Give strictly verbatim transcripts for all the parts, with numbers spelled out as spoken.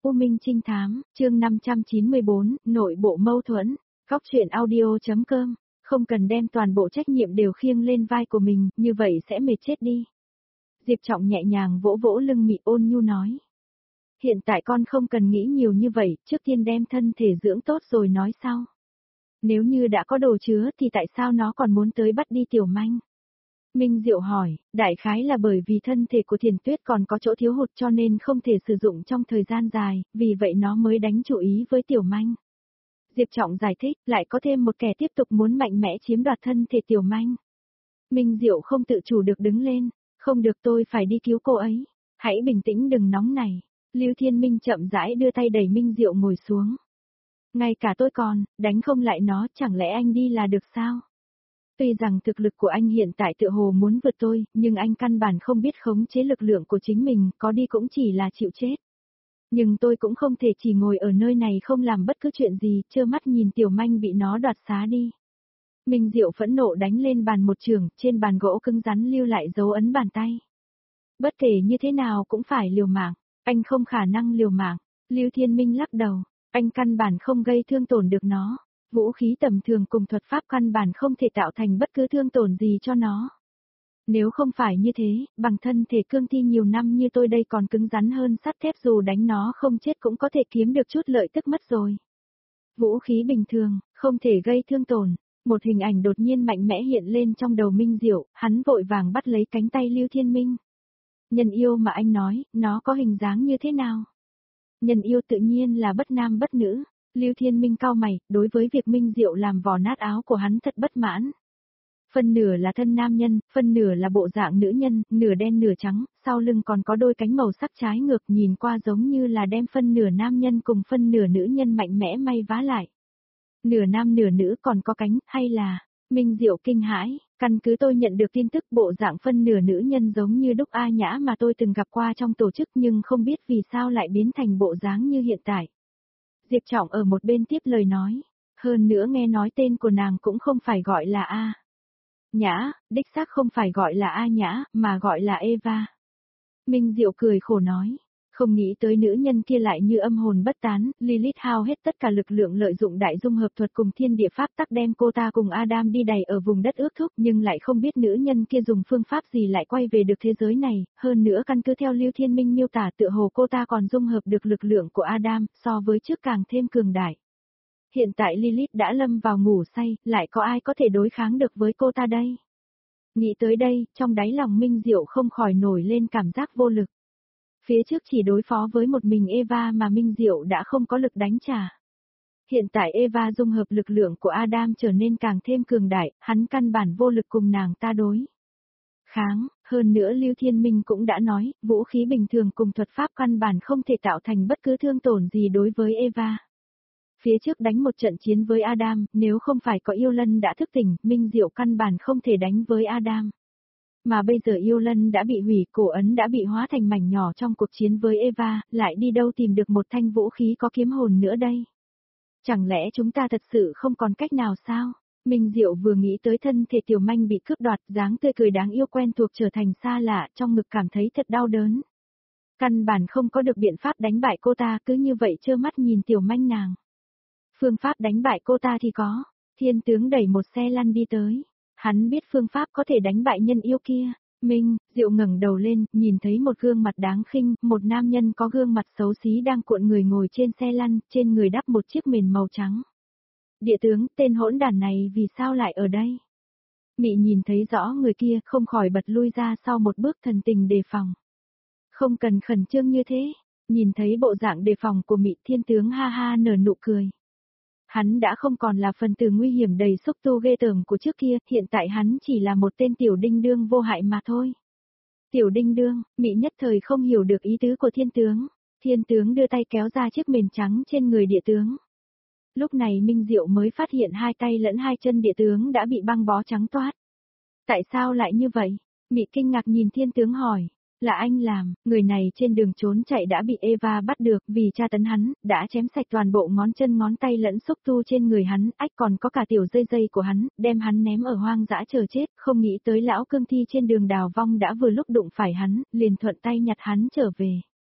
U Minh Trinh Thám, chương năm trăm chín mươi bốn, nội bộ mâu thuẫn, góc truyện audio.com, không cần đem toàn bộ trách nhiệm đều khiêng lên vai của mình, như vậy sẽ mệt chết đi. Diệp Trọng nhẹ nhàng vỗ vỗ lưng Mị ôn nhu nói. Hiện tại con không cần nghĩ nhiều như vậy, trước tiên đem thân thể dưỡng tốt rồi nói sau. Nếu như đã có đồ chứa thì tại sao nó còn muốn tới bắt đi Tiểu Manh? Minh Diệu hỏi, đại khái là bởi vì thân thể của Thiền Tuyết còn có chỗ thiếu hụt cho nên không thể sử dụng trong thời gian dài, vì vậy nó mới đánh chủ ý với Tiểu Manh. Diệp Trọng giải thích, lại có thêm một kẻ tiếp tục muốn mạnh mẽ chiếm đoạt thân thể Tiểu Manh. Minh Diệu không tự chủ được đứng lên, không được, tôi phải đi cứu cô ấy. Hãy bình tĩnh, đừng nóng này. Lưu Thiên Minh chậm rãi đưa tay đẩy Minh Diệu ngồi xuống. Ngay cả tôi còn, đánh không lại nó, chẳng lẽ anh đi là được sao? Tuy rằng thực lực của anh hiện tại tựa hồ muốn vượt tôi, nhưng anh căn bản không biết khống chế lực lượng của chính mình, có đi cũng chỉ là chịu chết. Nhưng tôi cũng không thể chỉ ngồi ở nơi này không làm bất cứ chuyện gì, trơ mắt nhìn Tiểu Manh bị nó đoạt xá đi. Minh Diệu phẫn nộ đánh lên bàn một trường, trên bàn gỗ cứng rắn lưu lại dấu ấn bàn tay. Bất kể như thế nào cũng phải liều mạng, anh không khả năng liều mạng. Lưu Thiên Minh lắc đầu, anh căn bản không gây thương tổn được nó. Vũ khí tầm thường cùng thuật pháp căn bản không thể tạo thành bất cứ thương tổn gì cho nó. Nếu không phải như thế, bằng thân thể cương thi nhiều năm như tôi đây còn cứng rắn hơn sắt thép, dù đánh nó không chết cũng có thể kiếm được chút lợi tức mất rồi. Vũ khí bình thường, không thể gây thương tổn. Một hình ảnh đột nhiên mạnh mẽ hiện lên trong đầu Minh Diệu, hắn vội vàng bắt lấy cánh tay Lưu Thiên Minh. Nhân yêu mà anh nói, nó có hình dáng như thế nào? Nhân yêu tự nhiên là bất nam bất nữ. Lưu Thiên Minh cau mày, đối với việc Minh Diệu làm vò nát áo của hắn thật bất mãn. Phân nửa là thân nam nhân, phân nửa là bộ dạng nữ nhân, nửa đen nửa trắng, sau lưng còn có đôi cánh màu sắc trái ngược, nhìn qua giống như là đem phân nửa nam nhân cùng phân nửa nữ nhân mạnh mẽ may vá lại. Nửa nam nửa nữ còn có cánh, hay là... Minh Diệu kinh hãi, căn cứ tôi nhận được tin tức bộ dạng phân nửa nữ nhân giống như Đúc A Nhã mà tôi từng gặp qua trong tổ chức, nhưng không biết vì sao lại biến thành bộ dáng như hiện tại. Diệp Trọng ở một bên tiếp lời nói, hơn nữa nghe nói tên của nàng cũng không phải gọi là A Nhã, đích xác không phải gọi là A Nhã, mà gọi là Eva. Minh Diệu cười khổ nói, không nghĩ tới nữ nhân kia lại như âm hồn bất tán, Lilith hao hết tất cả lực lượng lợi dụng đại dung hợp thuật cùng thiên địa pháp tắc đem cô ta cùng Adam đi đầy ở vùng đất ước thúc, nhưng lại không biết nữ nhân kia dùng phương pháp gì lại quay về được thế giới này, hơn nữa căn cứ theo Lưu Thiên Minh miêu tả tựa hồ cô ta còn dung hợp được lực lượng của Adam, so với trước càng thêm cường đại. Hiện tại Lilith đã lâm vào ngủ say, lại có ai có thể đối kháng được với cô ta đây? Nghĩ tới đây, trong đáy lòng Minh Diệu không khỏi nổi lên cảm giác vô lực. Phía trước chỉ đối phó với một mình Eva mà Minh Diệu đã không có lực đánh trả. Hiện tại Eva dung hợp lực lượng của Adam trở nên càng thêm cường đại, hắn căn bản vô lực cùng nàng ta đối kháng, hơn nữa Lưu Thiên Minh cũng đã nói, vũ khí bình thường cùng thuật pháp căn bản không thể tạo thành bất cứ thương tổn gì đối với Eva. Phía trước đánh một trận chiến với Adam, nếu không phải có yêu lân đã thức tỉnh, Minh Diệu căn bản không thể đánh với Adam. Mà bây giờ yêu lân đã bị hủy, cổ ấn đã bị hóa thành mảnh nhỏ trong cuộc chiến với Eva, lại đi đâu tìm được một thanh vũ khí có kiếm hồn nữa đây? Chẳng lẽ chúng ta thật sự không còn cách nào sao? Minh Diệu vừa nghĩ tới thân thể Tiểu Manh bị cướp đoạt, dáng tươi cười đáng yêu quen thuộc trở thành xa lạ, trong ngực cảm thấy thật đau đớn. Căn bản không có được biện pháp đánh bại cô ta, cứ như vậy trơ mắt nhìn Tiểu Manh nàng. Phương pháp đánh bại cô ta thì có, Thiên tướng đẩy một xe lăn đi tới. Hắn biết phương pháp có thể đánh bại nhân yêu kia. Minh Diệu ngẩng đầu lên, nhìn thấy một gương mặt đáng khinh, một nam nhân có gương mặt xấu xí đang cuộn người ngồi trên xe lăn, trên người đắp một chiếc mền màu trắng. Địa tướng, tên hỗn đản này vì sao lại ở đây? Mị nhìn thấy rõ người kia, không khỏi bật lui ra sau một bước, thần tình đề phòng. Không cần khẩn trương như thế. Nhìn thấy bộ dạng đề phòng của Mị, Thiên tướng ha ha nở nụ cười. Hắn đã không còn là phần tử nguy hiểm đầy xúc tu ghê tởm của trước kia, hiện tại hắn chỉ là một tên tiểu đinh đương vô hại mà thôi. Tiểu đinh đương, Mị nhất thời không hiểu được ý tứ của thiên tướng. Thiên tướng đưa tay kéo ra chiếc mền trắng trên người địa tướng. Lúc này Minh Diệu mới phát hiện hai tay lẫn hai chân địa tướng đã bị băng bó trắng toát. Tại sao lại như vậy? Mị kinh ngạc nhìn thiên tướng hỏi. Là anh làm, người này trên đường trốn chạy đã bị Eva bắt được, vì tra tấn hắn, đã chém sạch toàn bộ ngón chân ngón tay lẫn xúc tu trên người hắn, ách còn có cả tiểu dây dây của hắn, đem hắn ném ở hoang dã chờ chết, không nghĩ tới lão cương thi trên đường đào vong đã vừa lúc đụng phải hắn, liền thuận tay nhặt hắn trở về.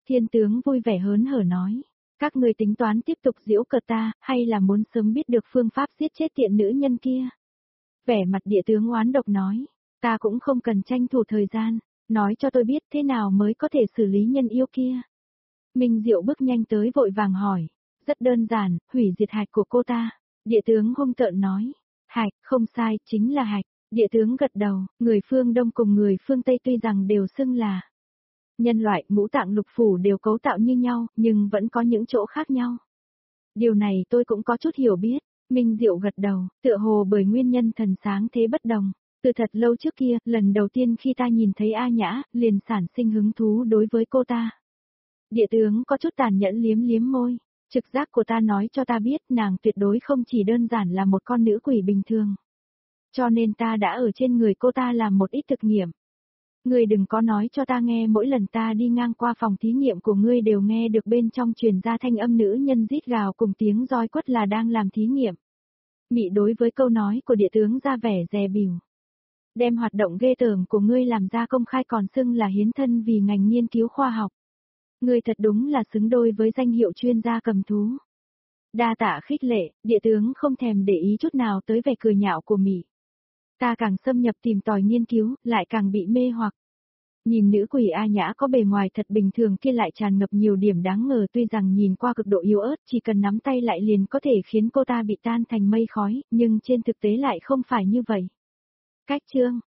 Thiên tướng vui vẻ hớn hở nói. Các người tính toán tiếp tục giễu cợt ta, hay là muốn sớm biết được phương pháp giết chết tiện nữ nhân kia? Vẻ mặt địa tướng oán độc nói. Ta cũng không cần tranh thủ thời gian, nói cho tôi biết thế nào mới có thể xử lý nhân yêu kia. Minh Diệu bước nhanh tới vội vàng hỏi. Rất đơn giản, hủy diệt hạch của cô ta. Địa tướng hung tợn nói. Hạch, không sai, chính là hạch. Địa tướng gật đầu, người phương Đông cùng người phương Tây tuy rằng đều xưng là nhân loại, ngũ tạng lục phủ đều cấu tạo như nhau, nhưng vẫn có những chỗ khác nhau. Điều này tôi cũng có chút hiểu biết. Minh Diệu gật đầu, tựa hồ bởi nguyên nhân thần sáng thế bất đồng. Từ thật lâu trước kia, lần đầu tiên khi ta nhìn thấy A Nhã, liền sản sinh hứng thú đối với cô ta. Địa tướng có chút tàn nhẫn liếm liếm môi. Trực giác của ta nói cho ta biết nàng tuyệt đối không chỉ đơn giản là một con nữ quỷ bình thường. Cho nên ta đã ở trên người cô ta làm một ít thực nghiệm. Ngươi đừng có nói cho ta nghe mỗi lần ta đi ngang qua phòng thí nghiệm của ngươi đều nghe được bên trong truyền ra thanh âm nữ nhân rít gào cùng tiếng roi quất là đang làm thí nghiệm. Mị đối với câu nói của địa tướng ra vẻ dè bỉu. Đem hoạt động ghê tởm của ngươi làm ra công khai còn xưng là hiến thân vì ngành nghiên cứu khoa học. Ngươi thật đúng là xứng đôi với danh hiệu chuyên gia cầm thú. Đa tạ khích lệ, địa tướng không thèm để ý chút nào tới vẻ cười nhạo của Mị. Ta càng xâm nhập tìm tòi nghiên cứu, lại càng bị mê hoặc. Nhìn nữ quỷ A Nhã có bề ngoài thật bình thường kia lại tràn ngập nhiều điểm đáng ngờ, tuy rằng nhìn qua cực độ yếu ớt chỉ cần nắm tay lại liền có thể khiến cô ta bị tan thành mây khói, nhưng trên thực tế lại không phải như vậy. Cách chương